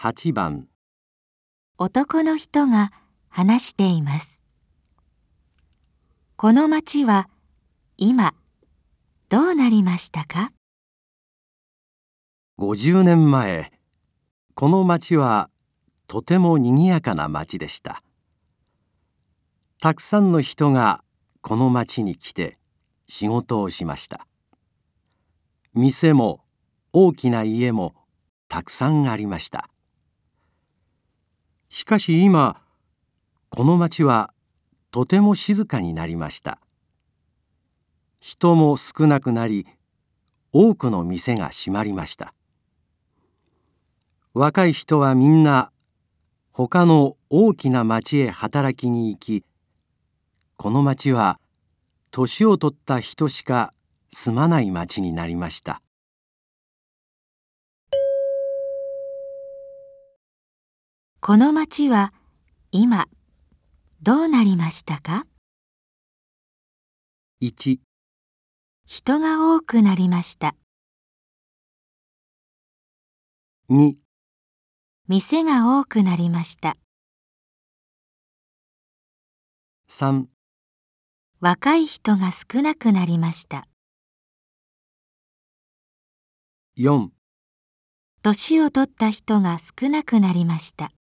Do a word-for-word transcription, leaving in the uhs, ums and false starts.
はちばん。 男の人が話しています。この町は今どうなりましたか？ ごじゅうねんまえ、この町はとてもにぎやかな町でした。たくさんの人がこの町に来て仕事をしました。店も大きな家もたくさんありました。しかし今、この町はとても静かになりました。人も少なくなり、多くの店が閉まりました。若い人はみんな他の大きな町へ働きに行き、この町は年を取った人しか住まない町になりました。 この町は今どうなりましたか？ いち、 人が多くなりました。 に、 店が多くなりました。 さん、 若い人が少なくなりました。 よん、 年を取った人が少なくなりました。